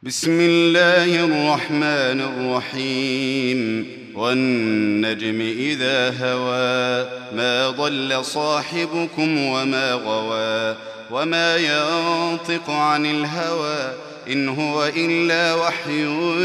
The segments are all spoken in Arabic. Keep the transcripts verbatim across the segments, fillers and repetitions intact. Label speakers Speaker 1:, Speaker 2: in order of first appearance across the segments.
Speaker 1: بسم الله الرحمن الرحيم والنجم إذا هوى ما ضل صاحبكم وما غوى وما ينطق عن الهوى إن هو إلا وحي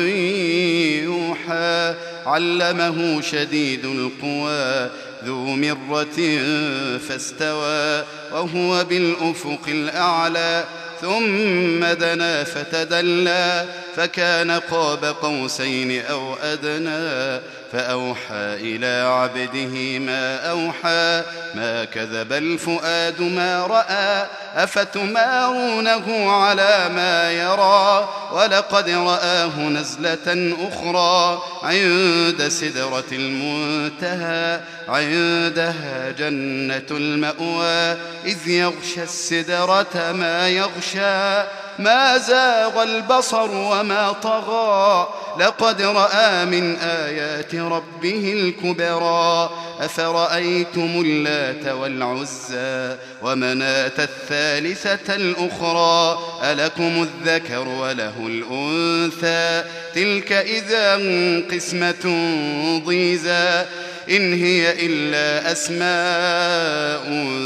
Speaker 1: يوحى علمه شديد القوى ذو مرة فاستوى وهو بالأفق الأعلى ثم دنا فتدلى فكان قاب قوسين أو أدنى فأوحى إلى عبده ما أوحى ما كذب الفؤاد ما رأى أفتمارونه على ما يرى ولقد رآه نزلة أخرى عند سدرة المنتهى عندها جنة المأوى إذ يغشى السدرة ما يغشى ما زاغ البصر وما طغى لقد رأى من آيات ربه الكبرى أفرأيتم اللات والعزى ومناة الثالثة الأخرى ألكم الذكر وله الأنثى تلك إذا قسمة ضيزى إن هي إلا أسماء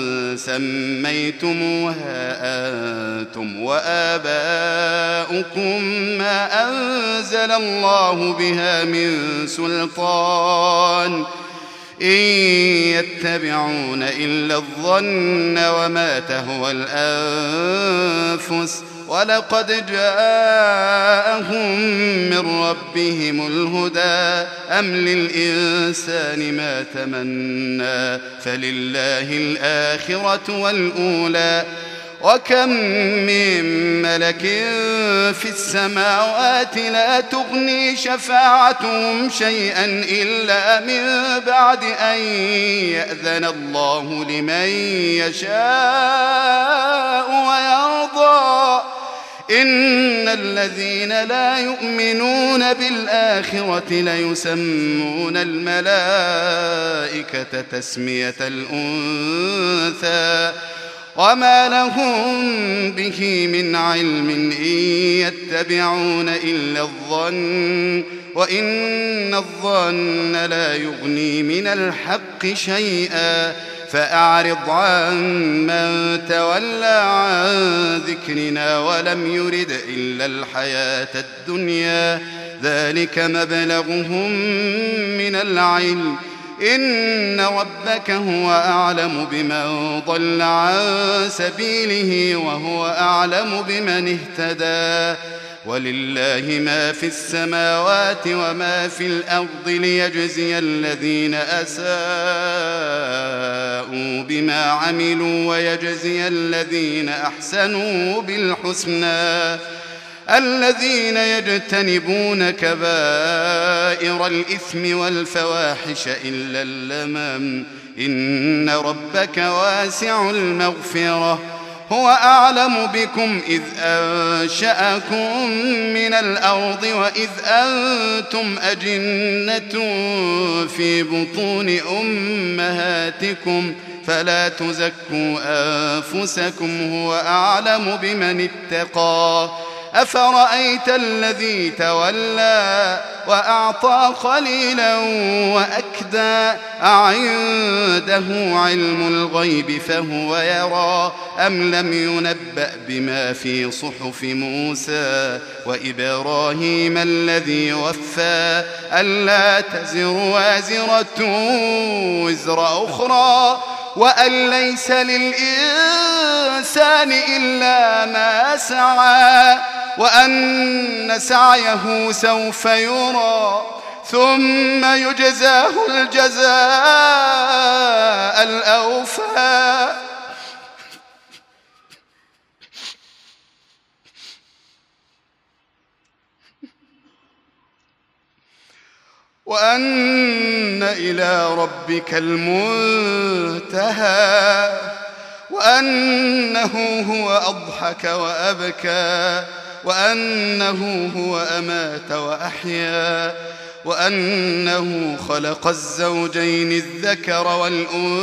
Speaker 1: سميتموها أنتم وآباؤكم ما أنزل الله بها من سلطان إن يتبعون إلا الظن وما تهوى الأنفس ولقد جاءهم من ربهم الهدى أم للإنسان ما تمنى فلله الآخرة والأولى وكم من ملك في السماوات لا تغني شفاعتهم شيئا إلا من بعد أن يأذن الله لمن يشاء ويرضى إن الذين لا يؤمنون بالآخرة ليسمون الملائكة تسمية الأنثى وما لهم به من علم إن يتبعون إلا الظن وإن الظن لا يغني من الحق شيئا فأعرض عن من تولى عن ذكرنا ولم يرد إلا الحياة الدنيا ذلك مبلغهم من العلم إن ربك هو أعلم بمن ضل عن سبيله وهو أعلم بمن اهتدى ولله ما في السماوات وما في الأرض ليجزي الذين أساءوا بما عملوا ويجزي الذين أحسنوا بالحسنى الذين يجتنبون كبائر الإثم والفواحش إلا اللمم إن ربك واسع المغفرة هو أعلم بكم إذ أنشأكم من الأرض وإذ أنتم أجنة في بطون أمهاتكم فلا تزكوا أنفسكم هو أعلم بمن اتقى أفرأيت الذي تولى وأعطى قليلا وأكدى أعنده علم الغيب فهو يرى أم لم ينبأ بما في صحف موسى وإبراهيم الذي وفى ألا تزر وازرة وزر أخرى وأن ليس للإنسان إلا ما سعى وأن سعيه سوف يرى ثم يجزاه الجزاء الأوفى وأن إلى ربك المنتهى وأنه هو أضحك وأبكى وأنه هو أمات وأحيا وأنه خلق الزوجين الذكر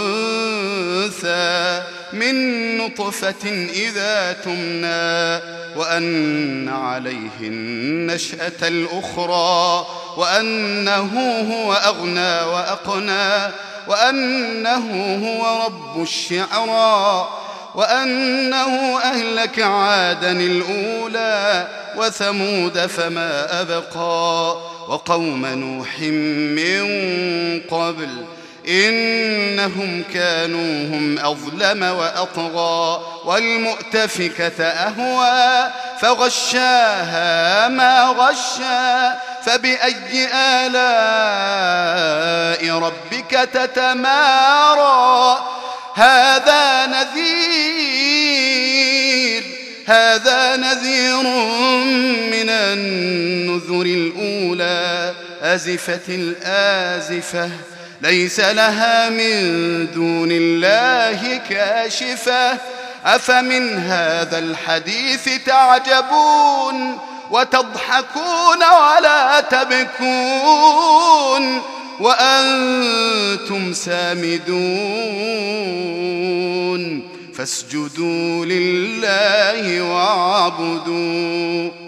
Speaker 1: والأنثى من نطفة إذا تمنى وأن عليه النشأة الأخرى وأنه هو أغنى وأقنى وأنه هو رب الشعرى وأنه أهلك عادا الأولى وثمود فما أبقى وقوم نوح من قبل إنهم كانوا هم أظلم وأطغى والمؤتفكة أهوى فغشاها ما غشى فبأي آلاء ربك تتمارى هذا نذير هذا نذير من النذر الأولى أزفت الآزفة ليس لها من دون الله كاشفة أفمن هذا الحديث تعجبون وتضحكون ولا تبكون وأنتم سامدون فاسجدوا لله واعبدوا